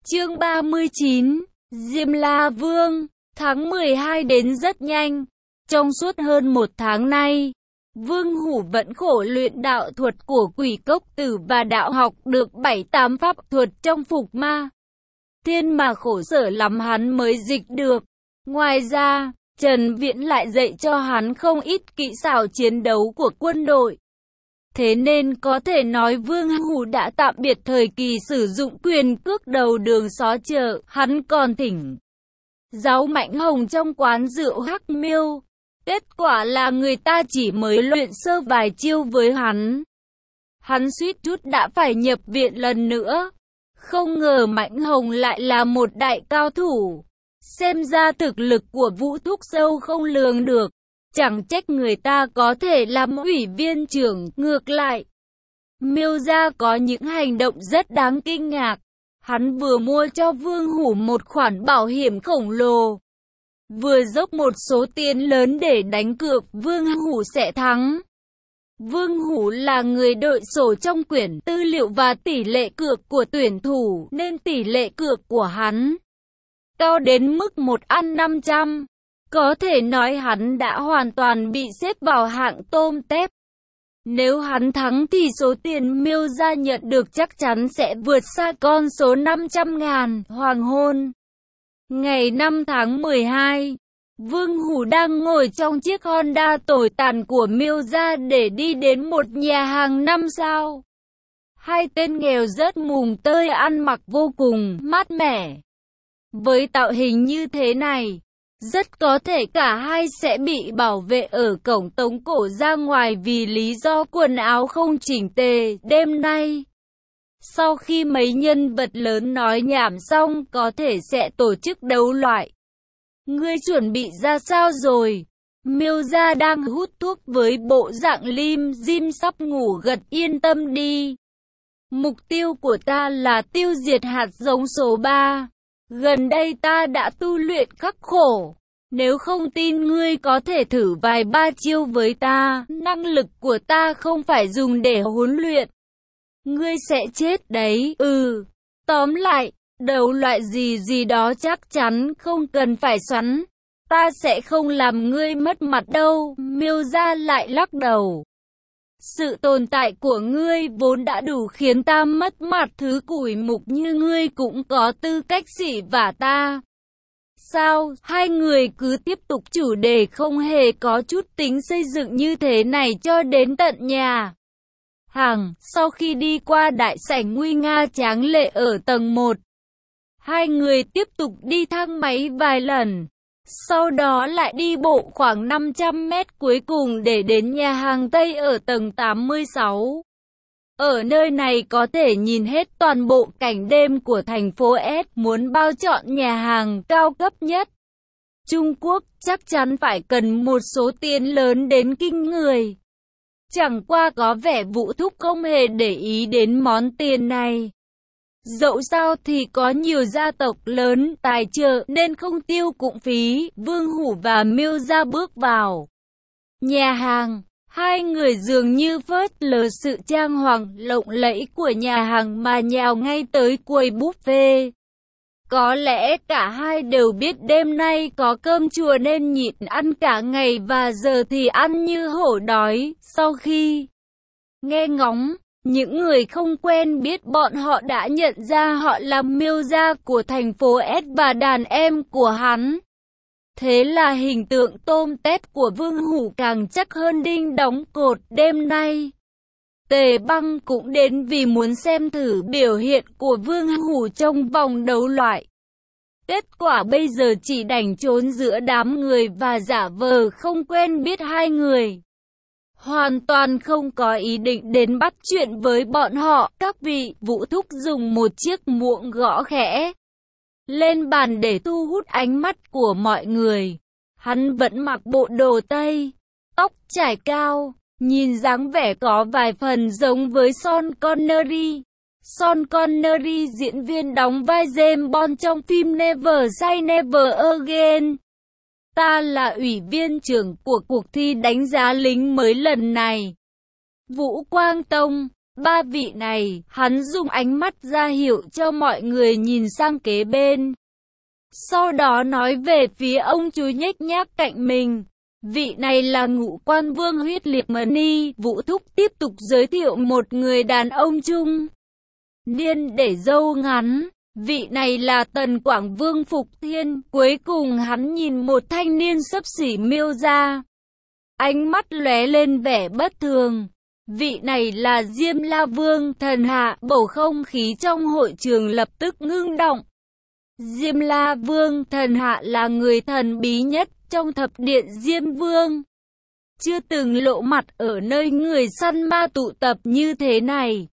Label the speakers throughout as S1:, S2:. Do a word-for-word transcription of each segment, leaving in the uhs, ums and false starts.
S1: Chương ba mươi chín, Diêm La Vương. Tháng mười hai đến rất nhanh. Trong suốt hơn một tháng nay, Vương Hủ vẫn khổ luyện đạo thuật của Quỷ Cốc Tử và đạo học được bảy tám pháp thuật trong Phục Ma Thiên mà khổ sở lắm hắn mới dịch được. Ngoài ra, Trần Viễn lại dạy cho hắn không ít kỹ xảo chiến đấu của quân đội. Thế nên có thể nói Vương Hủ đã tạm biệt thời kỳ sử dụng quyền cước đầu đường xó chợ, hắn còn thỉnh giáo Mạnh Hồng trong quán rượu Hắc Miêu. Kết quả là người ta chỉ mới luyện sơ vài chiêu với hắn. Hắn suýt chút đã phải nhập viện lần nữa. Không ngờ Mạnh Hồng lại là một đại cao thủ. Xem ra thực lực của Vũ Thúc sâu không lường được. Chẳng trách người ta có thể làm ủy viên trưởng. Ngược lại, Miêu gia có những hành động rất đáng kinh ngạc. Hắn vừa mua cho Vương Hủ một khoản bảo hiểm khổng lồ, vừa dốc một số tiền lớn để đánh cược Vương Hủ sẽ thắng. Vương Hủ là người đội sổ trong quyển tư liệu và tỷ lệ cược của tuyển thủ, nên tỷ lệ cược của hắn cao đến mức một ăn năm trăm. Có thể nói hắn đã hoàn toàn bị xếp vào hạng tôm tép. Nếu hắn thắng thì số tiền Miêu gia nhận được chắc chắn sẽ vượt xa con số năm trăm ngàn. Hoàng hôn ngày năm tháng mười hai, Vương Hủ đang ngồi trong chiếc Honda tồi tàn của Miêu gia để đi đến một nhà hàng năm sao. Hai tên nghèo rất mùng tơi ăn mặc vô cùng mát mẻ. Với tạo hình như thế này, rất có thể cả hai sẽ bị bảo vệ ở cổng tống cổ ra ngoài vì lý do quần áo không chỉnh tề. Đêm nay, sau khi mấy nhân vật lớn nói nhảm xong, có thể sẽ tổ chức đấu loại. Ngươi chuẩn bị ra sao rồi? Miêu gia đang hút thuốc với bộ dạng lim dim sắp ngủ gật. Yên tâm đi. Mục tiêu của ta là tiêu diệt hạt giống số ba. Gần đây ta đã tu luyện khắc khổ. Nếu không tin ngươi có thể thử vài ba chiêu với ta. Năng lực của ta không phải dùng để huấn luyện. Ngươi sẽ chết đấy. Ừ. Tóm lại, đấu loại gì gì đó chắc chắn không cần phải xoắn. Ta sẽ không làm ngươi mất mặt đâu. Miêu gia lại lắc đầu. Sự tồn tại của ngươi vốn đã đủ khiến ta mất mặt, thứ củi mục như ngươi cũng có tư cách xỉ vả ta. Sao, hai người cứ tiếp tục chủ đề không hề có chút tính xây dựng như thế này cho đến tận nhà hàng. Sau khi đi qua đại sảnh nguy nga tráng lệ ở tầng một, hai người tiếp tục đi thang máy vài lần. Sau đó lại đi bộ khoảng năm trăm mét cuối cùng để đến nhà hàng Tây ở tầng tám mươi sáu. Ở nơi này có thể nhìn hết toàn bộ cảnh đêm của thành phố S. Muốn bao chọn nhà hàng cao cấp nhất Trung Quốc chắc chắn phải cần một số tiền lớn đến kinh người. Chẳng qua có vẻ Vũ Thúc không hề để ý đến món tiền này. Dẫu sao thì có nhiều gia tộc lớn tài trợ nên không tiêu cũng phí. Vương Hủ và Miêu gia bước vào nhà hàng. Hai người dường như phớt lờ sự trang hoàng lộng lẫy của nhà hàng mà nhào ngay tới quầy buffet. Có lẽ cả hai đều biết đêm nay có cơm chùa nên nhịn ăn cả ngày và giờ thì ăn như hổ đói. Sau khi nghe ngóng, những người không quen biết bọn họ đã nhận ra họ là Miêu gia của thành phố S và đàn em của hắn. Thế là hình tượng tôm tép của Vương Hủ càng chắc hơn đinh đóng cột. Đêm nay, Tề Băng cũng đến vì muốn xem thử biểu hiện của Vương Hủ trong vòng đấu loại. Kết quả bây giờ chỉ đành trốn giữa đám người và giả vờ không quen biết hai người. Hoàn toàn không có ý định đến bắt chuyện với bọn họ. Các vị, Vũ Thúc dùng một chiếc muỗng gõ khẽ lên bàn để thu hút ánh mắt của mọi người. Hắn vẫn mặc bộ đồ Tây, tóc trải cao, nhìn dáng vẻ có vài phần giống với Sean Connery. Sean Connery diễn viên đóng vai James Bond trong phim Never Say Never Again. Ta là ủy viên trưởng của cuộc thi đánh giá lính mới lần này. Vũ Quang Tông, ba vị này, hắn dùng ánh mắt ra hiệu cho mọi người nhìn sang kế bên. Sau đó nói về phía ông chú nhếch nhác cạnh mình. Vị này là Ngũ Quan Vương Huyết Liệt Mani. Vũ Thúc tiếp tục giới thiệu một người đàn ông trung niên để râu ngắn. Vị này là Tần Quảng Vương Phục Thiên. Cuối cùng hắn nhìn một thanh niên xấp xỉ Miêu gia. Ánh mắt lóe lên vẻ bất thường. Vị này là Diêm La Vương Thần Hạ. Bầu không khí trong hội trường lập tức ngưng động. Diêm La Vương Thần Hạ là người thần bí nhất trong thập điện Diêm Vương. Chưa từng lộ mặt ở nơi người săn ma tụ tập như thế này.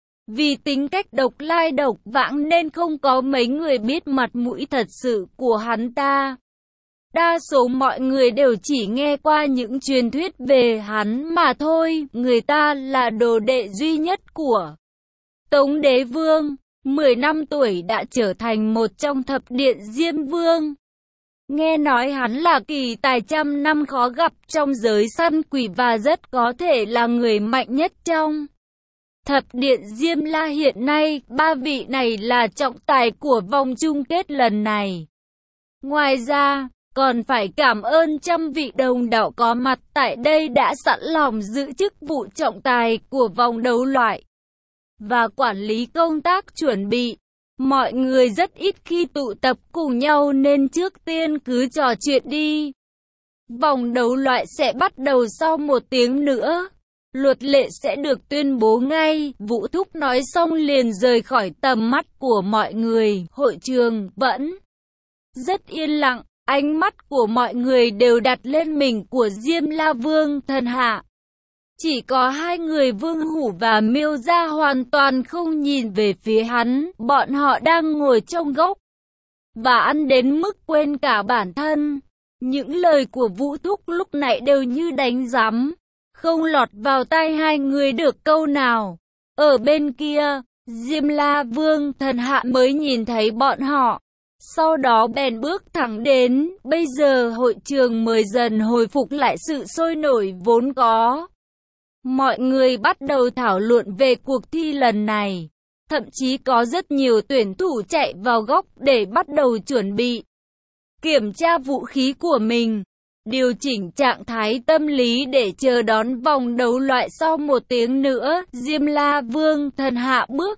S1: Vì tính cách độc lai độc vãng nên không có mấy người biết mặt mũi thật sự của hắn ta. Đa số mọi người đều chỉ nghe qua những truyền thuyết về hắn mà thôi. Người ta là đồ đệ duy nhất của Tống Đế Vương. mười năm tuổi đã trở thành một trong thập điện Diêm Vương. Nghe nói hắn là kỳ tài trăm năm khó gặp trong giới săn quỷ và rất có thể là người mạnh nhất trong thập điện Diêm La hiện nay. Ba vị này là trọng tài của vòng chung kết lần này. Ngoài ra, còn phải cảm ơn trăm vị đồng đạo có mặt tại đây đã sẵn lòng giữ chức vụ trọng tài của vòng đấu loại và quản lý công tác chuẩn bị. Mọi người rất ít khi tụ tập cùng nhau nên trước tiên cứ trò chuyện đi. Vòng đấu loại sẽ bắt đầu sau một tiếng nữa. Luật lệ sẽ được tuyên bố ngay. Vũ Thúc nói xong liền rời khỏi tầm mắt của mọi người. Hội trường vẫn rất yên lặng. Ánh mắt của mọi người đều đặt lên mình của Diêm La Vương Thần Hạ. Chỉ có hai người Vương Hủ và Miêu Gia hoàn toàn không nhìn về phía hắn. Bọn họ đang ngồi trong góc và ăn đến mức quên cả bản thân. Những lời của Vũ Thúc lúc nãy đều như đánh giám, không lọt vào tai hai người được câu nào. Ở bên kia, Diêm La Vương Thần Hạ mới nhìn thấy bọn họ. Sau đó bèn bước thẳng đến. Bây giờ hội trường mới dần hồi phục lại sự sôi nổi vốn có. Mọi người bắt đầu thảo luận về cuộc thi lần này. Thậm chí có rất nhiều tuyển thủ chạy vào góc để bắt đầu chuẩn bị kiểm tra vũ khí của mình, điều chỉnh trạng thái tâm lý để chờ đón vòng đấu loại sau một tiếng nữa. Diêm La Vương Thần Hạ bước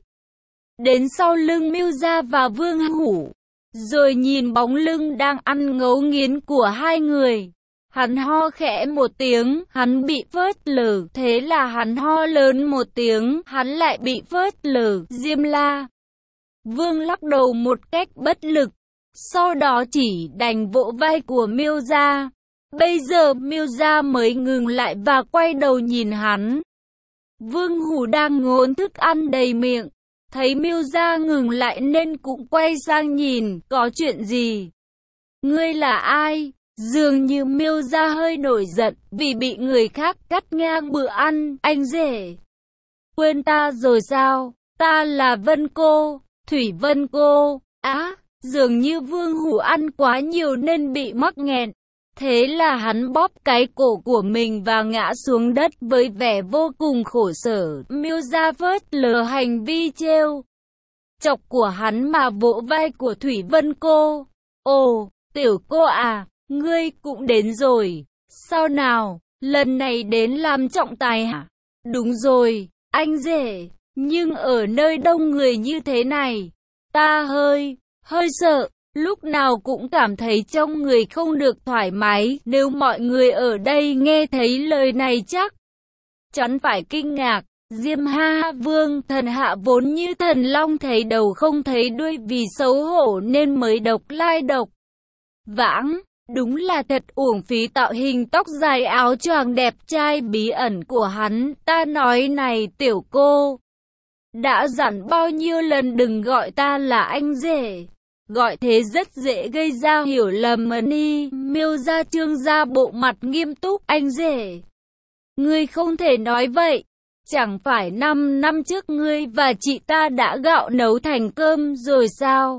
S1: đến sau lưng Miêu Gia và Vương Hủ, rồi nhìn bóng lưng đang ăn ngấu nghiến của hai người. Hắn ho khẽ một tiếng, hắn bị phớt lờ, thế là hắn ho lớn một tiếng, hắn lại bị phớt lờ. Diêm La Vương lắc đầu một cách bất lực, sau đó chỉ đành vỗ vai của Miêu Gia. Bây giờ Miêu Gia mới ngừng lại và quay đầu nhìn hắn. Vương Hủ đang ngốn thức ăn đầy miệng, thấy Miêu Gia ngừng lại nên cũng quay sang nhìn, có chuyện gì? Ngươi là ai? Dường như Miêu Gia hơi nổi giận vì bị người khác cắt ngang bữa ăn. Anh rể, quên ta rồi sao? Ta là Vân Cô, Thủy Vân Cô. Á, dường như Vương Hủ ăn quá nhiều nên bị mắc nghẹn. Thế là hắn bóp cái cổ của mình và ngã xuống đất với vẻ vô cùng khổ sở. Miêu Gia phớt lờ hành vi trêu chọc của hắn mà vỗ vai của Thủy Vân Cô. Ồ, tiểu cô à, ngươi cũng đến rồi. Sao nào, lần này đến làm trọng tài hả? Đúng rồi, anh rể, nhưng ở nơi đông người như thế này, ta hơi, hơi sợ. Lúc nào cũng cảm thấy trong người không được thoải mái. Nếu mọi người ở đây nghe thấy lời này chắc chắn phải kinh ngạc. Diêm Ha Vương Thần Hạ vốn như thần long thấy đầu không thấy đuôi, vì xấu hổ nên mới độc lai độc vãng. Đúng là thật uổng phí tạo hình tóc dài áo choàng đẹp trai bí ẩn của hắn. Ta nói này tiểu cô, đã dặn bao nhiêu lần đừng gọi ta là anh rể. Gọi thế rất dễ gây ra hiểu lầm mà ni. Miêu Gia Trương gia bộ mặt nghiêm túc. Anh rể, ngươi không thể nói vậy. Chẳng phải năm năm trước ngươi và chị ta đã gạo nấu thành cơm rồi sao?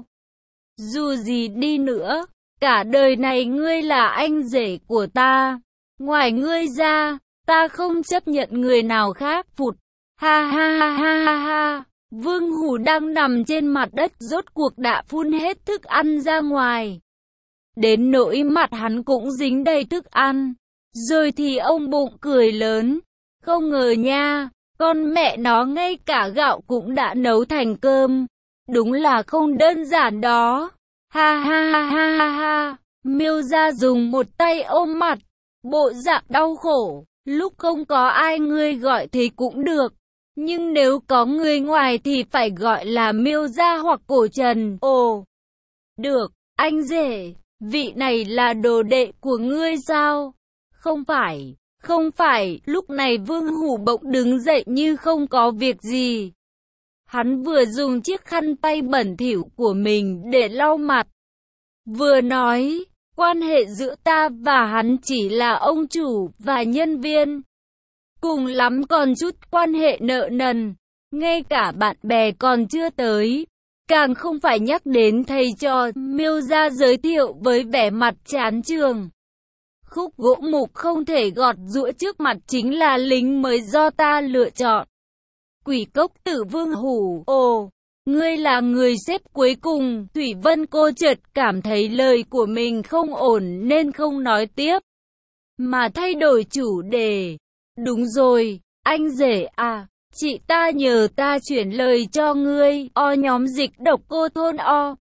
S1: Dù gì đi nữa, cả đời này ngươi là anh rể của ta. Ngoài ngươi ra, ta không chấp nhận người nào khác. Phụt, Ha ha ha ha ha ha. Vương Hủ đang nằm trên mặt đất rốt cuộc đã phun hết thức ăn ra ngoài. Đến nỗi mặt hắn cũng dính đầy thức ăn. Rồi thì ông bụng cười lớn. Không ngờ nha, con mẹ nó ngay cả gạo cũng đã nấu thành cơm. Đúng là không đơn giản đó. Ha ha ha ha ha ha. Miêu Gia dùng một tay ôm mặt, bộ dạng đau khổ. Lúc không có ai ngươi gọi thì cũng được. Nhưng nếu có người ngoài thì phải gọi là Miêu Gia hoặc Cổ Trần. Ồ, được, anh rể, vị này là đồ đệ của ngươi sao? Không phải, không phải, lúc này Vương Hủ bỗng đứng dậy như không có việc gì. Hắn vừa dùng chiếc khăn tay bẩn thỉu của mình để lau mặt. Vừa nói, quan hệ giữa ta và hắn chỉ là ông chủ và nhân viên. Cùng lắm còn chút quan hệ nợ nần, ngay cả bạn bè còn chưa tới. Càng không phải nhắc đến thầy trò. Miêu Gia giới thiệu với vẻ mặt chán chường. Khúc gỗ mục không thể gọt giũa trước mặt chính là lính mới do ta lựa chọn. Quỷ cốc tử Vương Hủ. Ồ, ngươi là người xếp cuối cùng. Thủy Vân cô chợt cảm thấy lời của mình không ổn nên không nói tiếp, mà thay đổi chủ đề. Đúng rồi, anh rể à, chị ta nhờ ta chuyển lời cho ngươi. O nhóm dịch độc cô thôn O.